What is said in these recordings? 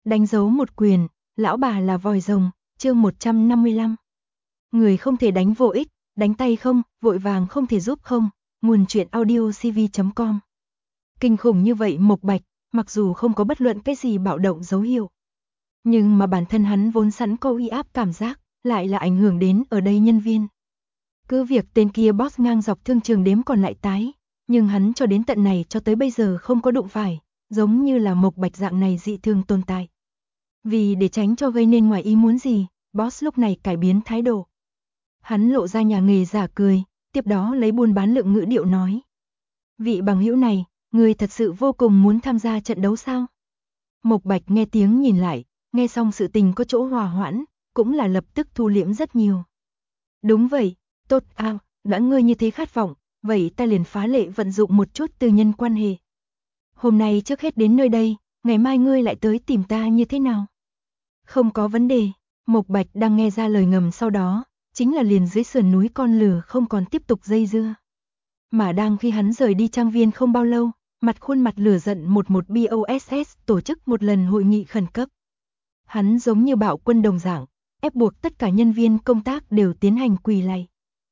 Đánh dấu một quyền, lão bà là vòi rồng, chương 155. Người không thể đánh vô ích, đánh tay không, vội vàng không thể giúp không, nguồn chuyện audiocv.com. Kinh khủng như vậy Mộc Bạch, mặc dù không có bất luận cái gì bạo động dấu hiệu. Nhưng mà bản thân hắn vốn sẵn có uy áp cảm giác, lại là ảnh hưởng đến ở đây nhân viên. Cứ việc tên kia boss ngang dọc thương trường đếm còn lại tái, nhưng hắn cho đến tận này cho tới bây giờ không có đụng phải, giống như là Mộc Bạch dạng này dị thường tồn tại. Vì để tránh cho gây nên ngoài ý muốn gì, boss lúc này cải biến thái độ. Hắn lộ ra nhà nghề giả cười, tiếp đó lấy buôn bán lượng ngữ điệu nói. Vị bằng hữu này, người thật sự vô cùng muốn tham gia trận đấu sao? Mộc Bạch nghe tiếng nhìn lại, nghe xong sự tình có chỗ hòa hoãn, cũng là lập tức thu liễm rất nhiều. Đúng vậy, tốt à, đã ngươi như thế khát vọng, vậy ta liền phá lệ vận dụng một chút tư nhân quan hệ. Hôm nay trước hết đến nơi đây, ngày mai ngươi lại tới tìm ta như thế nào? Không có vấn đề, Mộc Bạch đang nghe ra lời ngầm sau đó, chính là liền dưới sườn núi con lừa không còn tiếp tục dây dưa. Mà đang khi hắn rời đi trang viên không bao lâu, mặt khuôn mặt lửa giận một BOSS tổ chức một lần hội nghị khẩn cấp. Hắn giống như bạo quân đồng dạng, ép buộc tất cả nhân viên công tác đều tiến hành quỳ lạy.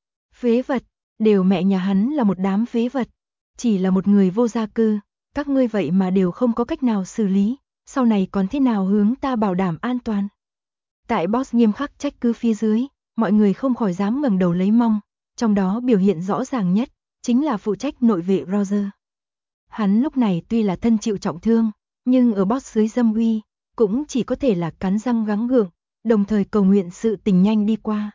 Phế vật, đều mẹ nhà hắn là một đám phế vật, chỉ là một người vô gia cư, các ngươi vậy mà đều không có cách nào xử lý, sau này còn thế nào hướng ta bảo đảm an toàn. Tại boss nghiêm khắc trách cứ phía dưới, mọi người không khỏi dám ngẩng đầu lấy mong, trong đó biểu hiện rõ ràng nhất, chính là phụ trách nội vệ Roger. Hắn lúc này tuy là thân chịu trọng thương, nhưng ở boss dưới dâm uy, cũng chỉ có thể là cắn răng gắng gượng, đồng thời cầu nguyện sự tình nhanh đi qua.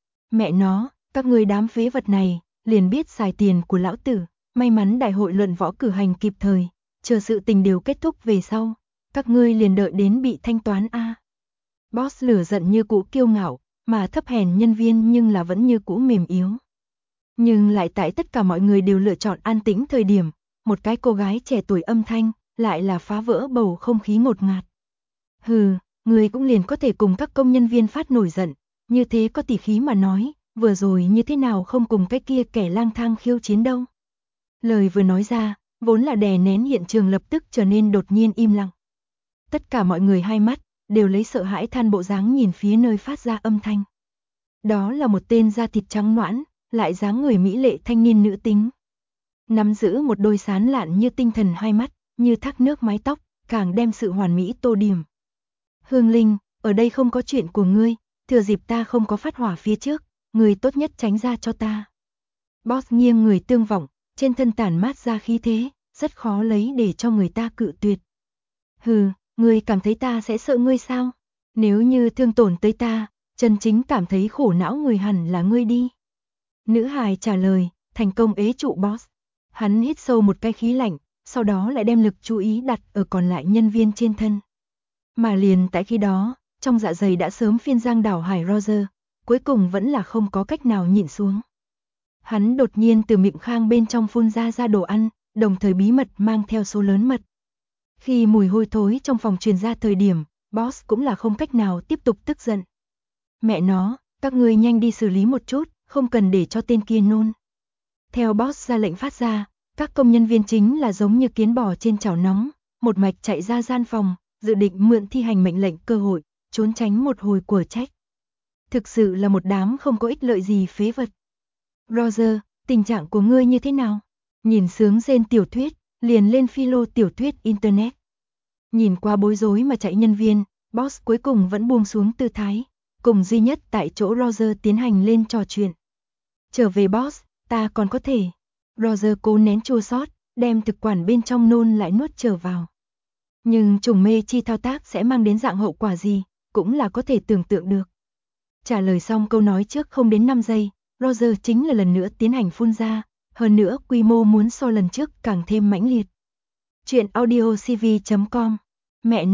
Mẹ nó, các ngươi đám phế vật này, liền biết xài tiền của lão tử, may mắn đại hội luận võ cử hành kịp thời, chờ sự tình đều kết thúc về sau, các ngươi liền đợi đến bị thanh toán a. Boss lửa giận như cũ kiêu ngạo, mà thấp hèn nhân viên nhưng là vẫn như cũ mềm yếu. Nhưng lại tại tất cả mọi người đều lựa chọn an tĩnh thời điểm, một cái cô gái trẻ tuổi âm thanh, lại là phá vỡ bầu không khí ngột ngạt. Hừ, người cũng liền có thể cùng các công nhân viên phát nổi giận, như thế có tỉ khí mà nói, vừa rồi như thế nào không cùng cái kia kẻ lang thang khiêu chiến đâu. Lời vừa nói ra, vốn là đè nén hiện trường lập tức trở nên đột nhiên im lặng. Tất cả mọi người hai mắt, đều lấy sợ hãi than bộ dáng nhìn phía nơi phát ra âm thanh. Đó là một tên da thịt trắng nõn, lại dáng người mỹ lệ thanh niên nữ tính. Nắm giữ một đôi sáng lạn như tinh thần hai mắt, như thác nước mái tóc, càng đem sự hoàn mỹ tô điểm. Hương Linh, ở đây không có chuyện của ngươi, thừa dịp ta không có phát hỏa phía trước, người tốt nhất tránh ra cho ta. Boss nghiêng người tương vọng, trên thân tản mát ra khí thế, rất khó lấy để cho người ta cự tuyệt. Hừ, ngươi cảm thấy ta sẽ sợ ngươi sao? Nếu như thương tổn tới ta, chân chính cảm thấy khổ não người hẳn là ngươi đi. Nữ hài trả lời, thành công ế trụ boss. Hắn hít sâu một cái khí lạnh, sau đó lại đem lực chú ý đặt ở còn lại nhân viên trên thân. Mà liền tại khi đó, trong dạ dày đã sớm phiên giang đảo hải Roger, cuối cùng vẫn là không có cách nào nhịn xuống. Hắn đột nhiên từ miệng khang bên trong phun ra đồ ăn, đồng thời bí mật mang theo số lớn mật. Khi mùi hôi thối trong phòng truyền ra thời điểm, boss cũng là không cách nào tiếp tục tức giận. Mẹ nó, các ngươi nhanh đi xử lý một chút, không cần để cho tên kia nôn. Theo boss ra lệnh phát ra, các công nhân viên chính là giống như kiến bò trên chảo nóng, một mạch chạy ra gian phòng, dự định mượn thi hành mệnh lệnh cơ hội, trốn tránh một hồi của trách. Thực sự là một đám không có ích lợi gì phế vật. Roger, tình trạng của ngươi như thế nào? Nhìn sướng rên tiểu thuyết, liền lên philo tiểu thuyết internet. Nhìn qua bối rối mà chạy nhân viên, boss cuối cùng vẫn buông xuống tư thái, cùng duy nhất tại chỗ Roger tiến hành lên trò chuyện. Trở về boss, ta còn có thể. Roger cố nén chua xót, đem thực quản bên trong nôn lại nuốt trở vào. Nhưng trùng mê chi thao tác sẽ mang đến dạng hậu quả gì, cũng là có thể tưởng tượng được. Trả lời xong câu nói trước không đến 5 giây, Roger chính là lần nữa tiến hành phun ra, hơn nữa quy mô muốn so lần trước càng thêm mãnh liệt. Chuyện audiocv.com. Mẹ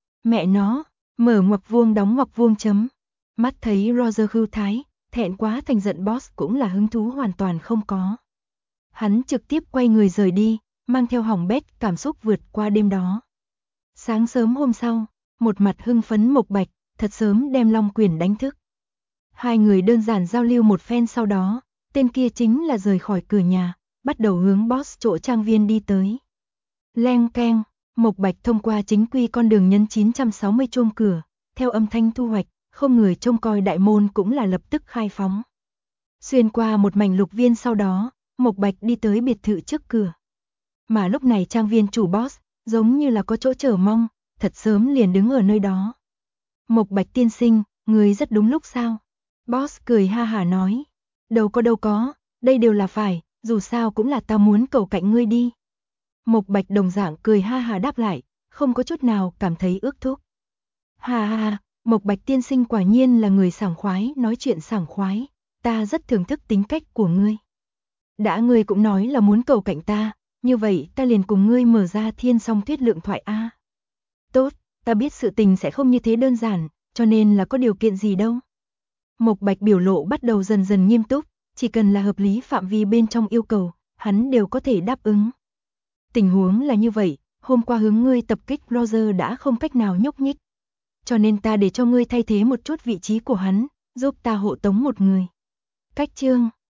nó, mở ngoặc vuông đóng ngoặc vuông chấm. Mắt thấy Roger khưu thái, thẹn quá thành giận boss cũng là hứng thú hoàn toàn không có. Hắn trực tiếp quay người rời đi, mang theo hỏng bét cảm xúc vượt qua đêm đó. Sáng sớm hôm sau, một mặt hưng phấn Mộc Bạch, thật sớm đem Long Quyền đánh thức. Hai người đơn giản giao lưu một phen sau đó, tên kia chính là rời khỏi cửa nhà, bắt đầu hướng boss chỗ trang viên đi tới. Leng keng, Mộc Bạch thông qua chính quy con đường nhấn 960 chuông cửa, theo âm thanh thu hoạch, không người trông coi đại môn cũng là lập tức khai phóng. Xuyên qua một mảnh lục viên sau đó, Mộc Bạch đi tới biệt thự trước cửa. Mà lúc này trang viên chủ boss, giống như là có chỗ chờ mong, thật sớm liền đứng ở nơi đó. Mộc Bạch tiên sinh, người rất đúng lúc sao? Boss cười ha hả nói. Đâu có, đây đều là phải, dù sao cũng là ta muốn cầu cạnh ngươi đi. Mộc Bạch đồng dạng cười ha hả đáp lại, không có chút nào cảm thấy ước thúc. Ha ha, Mộc Bạch tiên sinh quả nhiên là người sảng khoái, nói chuyện sảng khoái, ta rất thưởng thức tính cách của ngươi. Đã ngươi cũng nói là muốn cầu cạnh ta, như vậy ta liền cùng ngươi mở ra thiên song thuyết lượng thoại A. Tốt, ta biết sự tình sẽ không như thế đơn giản, cho nên là có điều kiện gì đâu. Mộc Bạch biểu lộ bắt đầu dần dần nghiêm túc, chỉ cần là hợp lý phạm vi bên trong yêu cầu, hắn đều có thể đáp ứng. Tình huống là như vậy, hôm qua hướng ngươi tập kích Roger đã không cách nào nhúc nhích. Cho nên ta để cho ngươi thay thế một chút vị trí của hắn, giúp ta hộ tống một người. Cách chương